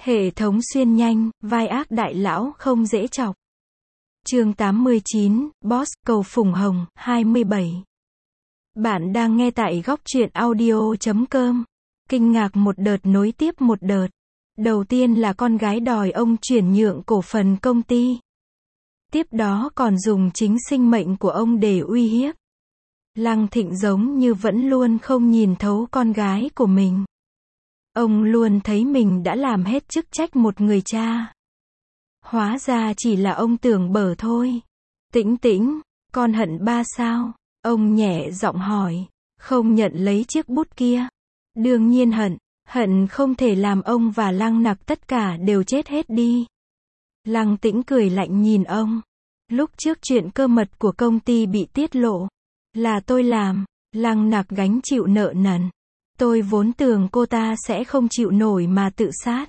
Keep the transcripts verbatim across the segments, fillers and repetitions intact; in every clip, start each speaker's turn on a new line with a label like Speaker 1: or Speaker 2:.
Speaker 1: Hệ thống xuyên nhanh, vai ác đại lão không dễ chọc. Chương tám mươi chín, Boss, cầu phùng hồng, hai mươi bảy. Bạn đang nghe tại góc truyện audio chấm com. Kinh ngạc một đợt nối tiếp một đợt. Đầu tiên là con gái đòi ông chuyển nhượng cổ phần công ty. Tiếp đó còn dùng chính sinh mệnh của ông để uy hiếp. Lăng Thịnh giống như vẫn luôn không nhìn thấu con gái của mình. Ông luôn thấy mình đã làm hết chức trách một người cha. Hóa ra chỉ là ông tưởng bở thôi. Tĩnh Tĩnh, con hận ba sao? Ông nhẹ giọng hỏi, không nhận lấy chiếc bút kia. Đương nhiên hận, hận không thể làm ông và Lăng Nặc tất cả đều chết hết đi. Lăng Tĩnh cười lạnh nhìn ông. Lúc trước chuyện cơ mật của công ty bị tiết lộ, là tôi làm. Lăng Nặc gánh chịu nợ nần. Tôi vốn tưởng cô ta sẽ không chịu nổi mà tự sát.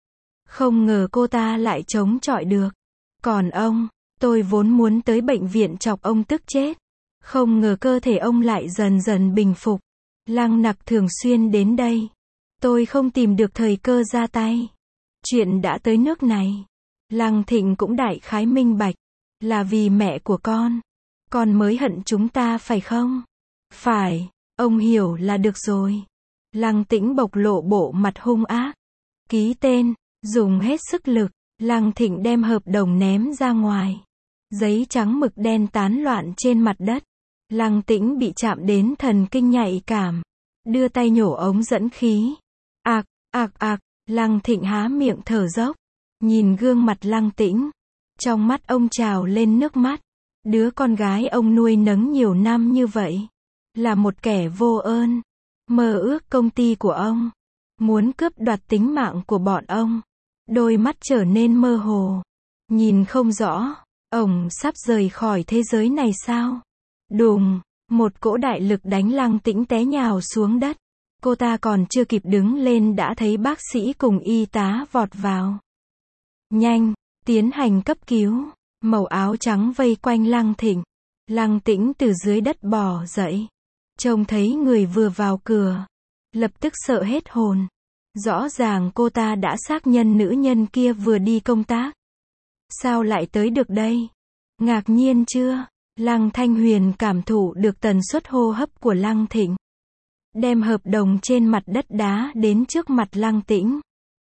Speaker 1: Không ngờ cô ta lại chống chọi được. Còn ông, tôi vốn muốn tới bệnh viện chọc ông tức chết. Không ngờ cơ thể ông lại dần dần bình phục. Lăng Nặc thường xuyên đến đây. Tôi không tìm được thời cơ ra tay. Chuyện đã tới nước này. Lăng Thịnh cũng đại khái minh bạch. Là vì mẹ của con. Con mới hận chúng ta phải không? Phải, ông hiểu là được rồi. Lăng Tĩnh bộc lộ bộ mặt hung ác. Ký tên, dùng hết sức lực. Lăng Thịnh đem hợp đồng ném ra ngoài. Giấy trắng mực đen tán loạn trên mặt đất. Lăng Tĩnh bị chạm đến thần kinh nhạy cảm. Đưa tay nhổ ống dẫn khí. Ạc, ạc ạc, Lăng Thịnh há miệng thở dốc. Nhìn gương mặt Lăng Tĩnh. Trong mắt ông trào lên nước mắt. Đứa con gái ông nuôi nấng nhiều năm như vậy. Là một kẻ vô ơn. Mơ ước công ty của ông. Muốn cướp đoạt tính mạng của bọn ông. Đôi mắt trở nên mơ hồ. Nhìn không rõ. Ông sắp rời khỏi thế giới này sao? Đùng. Một cỗ đại lực đánh Lăng Tĩnh té nhào xuống đất. Cô ta còn chưa kịp đứng lên đã thấy bác sĩ cùng y tá vọt vào. Nhanh. Tiến hành cấp cứu. Màu áo trắng vây quanh Lăng Thịnh. Lăng Tĩnh từ dưới đất bò dậy. Trông thấy người vừa vào cửa. Lập tức sợ hết hồn. Rõ ràng cô ta đã xác nhận nữ nhân kia vừa đi công tác. Sao lại tới được đây? Ngạc nhiên chưa? Lăng Thanh Huyền cảm thụ được tần suất hô hấp của Lăng Thịnh. Đem hợp đồng trên mặt đất đá đến trước mặt Lăng Tĩnh.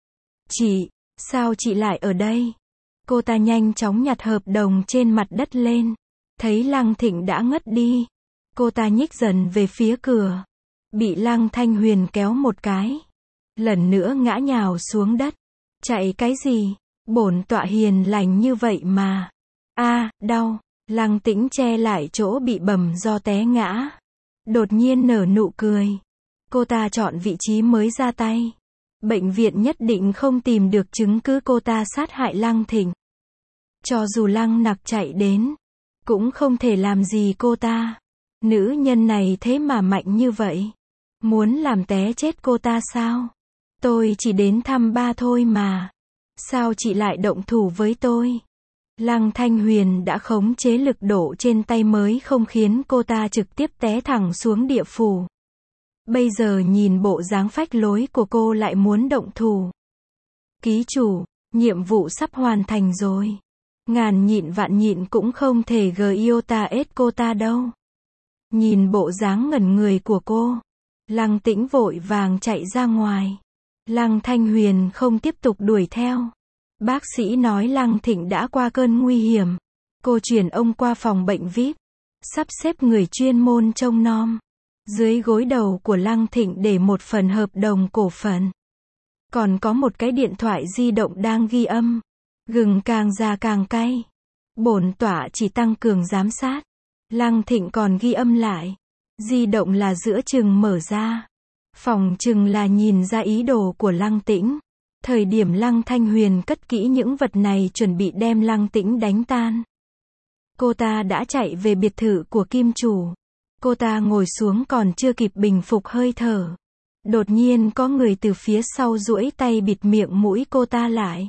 Speaker 1: Chị, sao chị lại ở đây? Cô ta nhanh chóng nhặt hợp đồng trên mặt đất lên. Thấy Lăng Thịnh đã ngất đi. Cô ta nhích dần về phía cửa. Bị Lăng Thanh Huyền kéo một cái. Lần nữa ngã nhào xuống đất. Chạy cái gì? Bổn tọa hiền lành như vậy mà. A, đau. Lăng Tĩnh che lại chỗ bị bầm do té ngã. Đột nhiên nở nụ cười. Cô ta chọn vị trí mới ra tay. Bệnh viện nhất định không tìm được chứng cứ cô ta sát hại Lăng Thịnh. Cho dù Lăng Nặc chạy đến, cũng không thể làm gì cô ta. Nữ nhân này thế mà mạnh như vậy. Muốn làm té chết cô ta sao? Tôi chỉ đến thăm ba thôi mà. Sao chị lại động thủ với tôi? Lăng Thanh Huyền đã khống chế lực độ trên tay mới không khiến cô ta trực tiếp té thẳng xuống địa phủ. Bây giờ nhìn bộ dáng phách lối của cô lại muốn động thủ. Ký chủ, nhiệm vụ sắp hoàn thành rồi. Ngàn nhịn vạn nhịn cũng không thể gờ iota ết cô ta đâu. Nhìn bộ dáng ngẩn người của cô. Lăng Tĩnh vội vàng chạy ra ngoài. Lăng Thanh Huyền không tiếp tục đuổi theo. Bác sĩ nói Lăng Thịnh đã qua cơn nguy hiểm. Cô chuyển ông qua phòng bệnh vi ai pi. Sắp xếp người chuyên môn trông nom. Dưới gối đầu của Lăng Thịnh để một phần hợp đồng cổ phần. Còn có một cái điện thoại di động đang ghi âm. Gừng càng già càng cay. Bổn tọa chỉ tăng cường giám sát. Lăng Thịnh còn ghi âm lại. Di động là giữa chừng mở ra. Phòng chừng là nhìn ra ý đồ của Lăng Tĩnh. Thời điểm Lăng Thanh Huyền cất kỹ những vật này chuẩn bị đem Lăng Tĩnh đánh tan. Cô ta đã chạy về biệt thự của kim chủ. Cô ta ngồi xuống còn chưa kịp bình phục hơi thở. Đột nhiên có người từ phía sau duỗi tay bịt miệng mũi cô ta lại.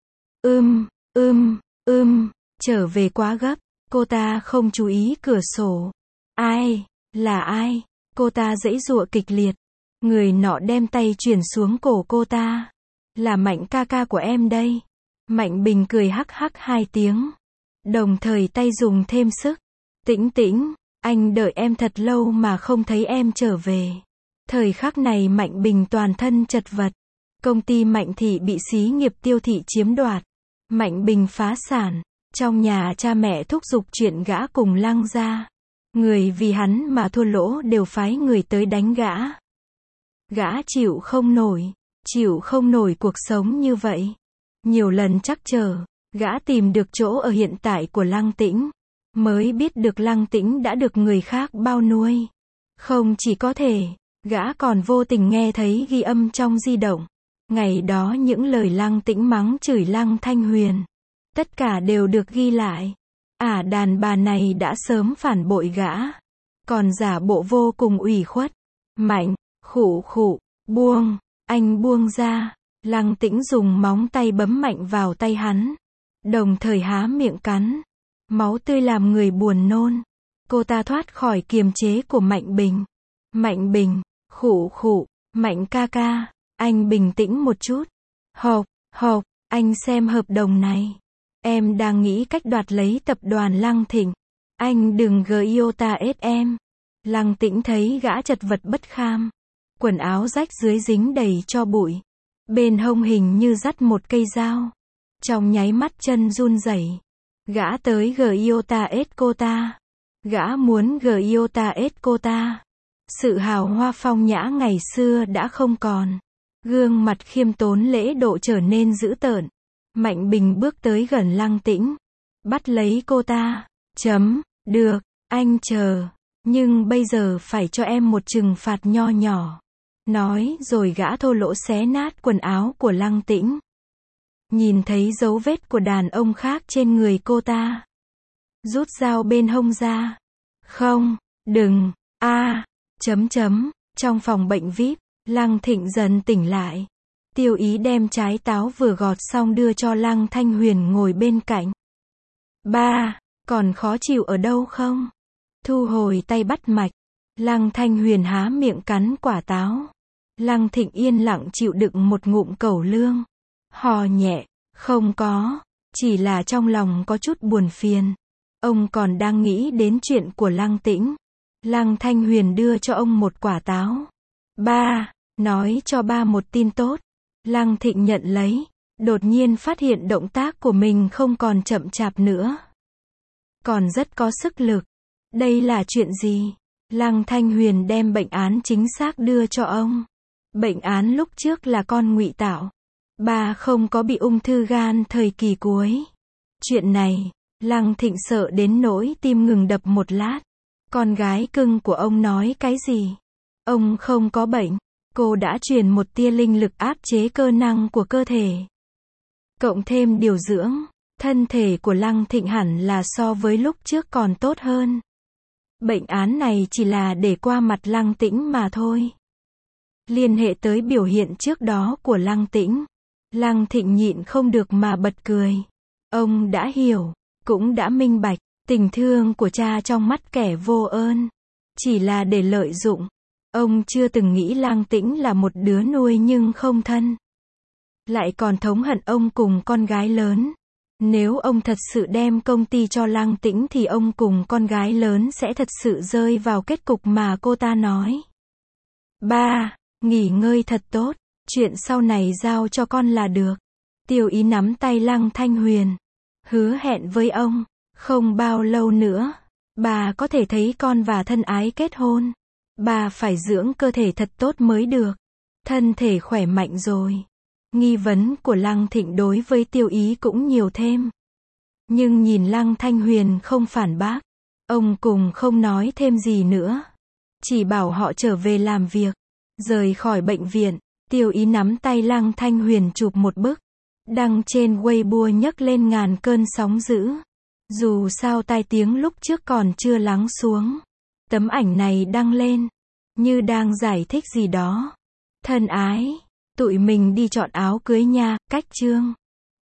Speaker 1: Ưm, ưm, ưm, trở về quá gấp. Cô ta không chú ý cửa sổ. Ai? Là ai? Cô ta giãy giụa kịch liệt. Người nọ đem tay chuyền xuống cổ cô ta. Là Mạnh ca ca của em đây. Mạnh Bình cười hắc hắc hai tiếng. Đồng thời tay dùng thêm sức. Tĩnh Tĩnh, anh đợi em thật lâu mà không thấy em trở về. Thời khắc này Mạnh Bình toàn thân chật vật. Công ty Mạnh Thị bị xí nghiệp Tiêu Thị chiếm đoạt. Mạnh Bình phá sản. Trong nhà cha mẹ thúc giục chuyện gã cùng Lăng gia. Người vì hắn mà thua lỗ đều phái người tới đánh gã. Gã chịu không nổi. Chịu không nổi cuộc sống như vậy. Nhiều lần trắc trở, gã tìm được chỗ ở hiện tại của Lăng Tĩnh. Mới biết được Lăng Tĩnh đã được người khác bao nuôi. Không chỉ có thể, gã còn vô tình nghe thấy ghi âm trong di động. Ngày đó những lời Lăng Tĩnh mắng chửi Lăng Thanh Huyền. Tất cả đều được ghi lại. À, đàn bà này đã sớm phản bội gã. Còn giả bộ vô cùng ủy khuất. Mạnh, khụ khụ, buông, anh buông ra. Lăng Tĩnh dùng móng tay bấm mạnh vào tay hắn. Đồng thời há miệng cắn. Máu tươi làm người buồn nôn. Cô ta thoát khỏi kiềm chế của Mạnh Bình. Mạnh Bình, khụ khụ, Mạnh ca ca, anh bình tĩnh một chút. Hộp, hộp, anh xem hợp đồng này. Em đang nghĩ cách đoạt lấy tập đoàn Lăng Thịnh. Anh đừng gờ iota ết em. Lăng Tĩnh thấy gã chật vật bất kham. Quần áo rách dưới dính đầy cho bụi. Bên hông hình như dắt một cây dao. Trong nháy mắt chân run rẩy. Gã tới gờ iota ết cô ta. Gã muốn gờ iota ết cô ta. Sự hào hoa phong nhã ngày xưa đã không còn. Gương mặt khiêm tốn lễ độ trở nên dữ tợn. Mạnh Bình bước tới gần Lăng Tĩnh. Bắt lấy cô ta. Chấm, được, anh chờ. Nhưng bây giờ phải cho em một trừng phạt nho nhỏ. Nói rồi gã thô lỗ xé nát quần áo của Lăng Tĩnh. Nhìn thấy dấu vết của đàn ông khác trên người cô ta. Rút dao bên hông ra. Không, đừng, a chấm chấm, trong phòng bệnh vi ai pi, Lăng Thịnh dần tỉnh lại. Tiêu Ý đem trái táo vừa gọt xong đưa cho Lăng Thanh Huyền ngồi bên cạnh. Ba, còn khó chịu ở đâu không? Thu hồi tay bắt mạch. Lăng Thanh Huyền há miệng cắn quả táo. Lăng Thịnh yên lặng chịu đựng một ngụm cẩu lương. Hò nhẹ, không có, chỉ là trong lòng có chút buồn phiền. Ông còn đang nghĩ đến chuyện của Lăng Tĩnh. Lăng Thanh Huyền đưa cho ông một quả táo. Ba, nói cho ba một tin tốt. Lăng Thịnh nhận lấy, đột nhiên phát hiện động tác của mình không còn chậm chạp nữa. Còn rất có sức lực. Đây là chuyện gì? Lăng Thanh Huyền đem bệnh án chính xác đưa cho ông. Bệnh án lúc trước là con ngụy tạo. Ba không có bị ung thư gan thời kỳ cuối. Chuyện này, Lăng Thịnh sợ đến nỗi tim ngừng đập một lát. Con gái cưng của ông nói cái gì? Ông không có bệnh. Cô đã truyền một tia linh lực áp chế cơ năng của cơ thể. Cộng thêm điều dưỡng, thân thể của Lăng Thịnh hẳn là so với lúc trước còn tốt hơn. Bệnh án này chỉ là để qua mặt Lăng Tĩnh mà thôi. Liên hệ tới biểu hiện trước đó của Lăng Tĩnh. Lăng Thịnh nhịn không được mà bật cười. Ông đã hiểu, cũng đã minh bạch, tình thương của cha trong mắt kẻ vô ơn. Chỉ là để lợi dụng. Ông chưa từng nghĩ Lăng Tĩnh là một đứa nuôi nhưng không thân. Lại còn thống hận ông cùng con gái lớn. Nếu ông thật sự đem công ty cho Lăng Tĩnh thì ông cùng con gái lớn sẽ thật sự rơi vào kết cục mà cô ta nói. Ba, nghỉ ngơi thật tốt. Chuyện sau này giao cho con là được. Tiêu Ý nắm tay Lăng Thanh Huyền. Hứa hẹn với ông, không bao lâu nữa, bà có thể thấy con và thân ái kết hôn. Bà phải dưỡng cơ thể thật tốt mới được. Thân thể khỏe mạnh rồi. Nghi vấn của Lăng Thịnh đối với Tiêu Ý cũng nhiều thêm. Nhưng nhìn Lăng Thanh Huyền không phản bác. Ông cùng không nói thêm gì nữa. Chỉ bảo họ trở về làm việc. Rời khỏi bệnh viện, Tiêu Ý nắm tay Lăng Thanh Huyền chụp một bức. Đăng trên Weibo nhấc lên ngàn cơn sóng dữ. Dù sao tai tiếng lúc trước còn chưa lắng xuống. Tấm ảnh này đăng lên, như đang giải thích gì đó. Thân ái, tụi mình đi chọn áo cưới nha, cách chương.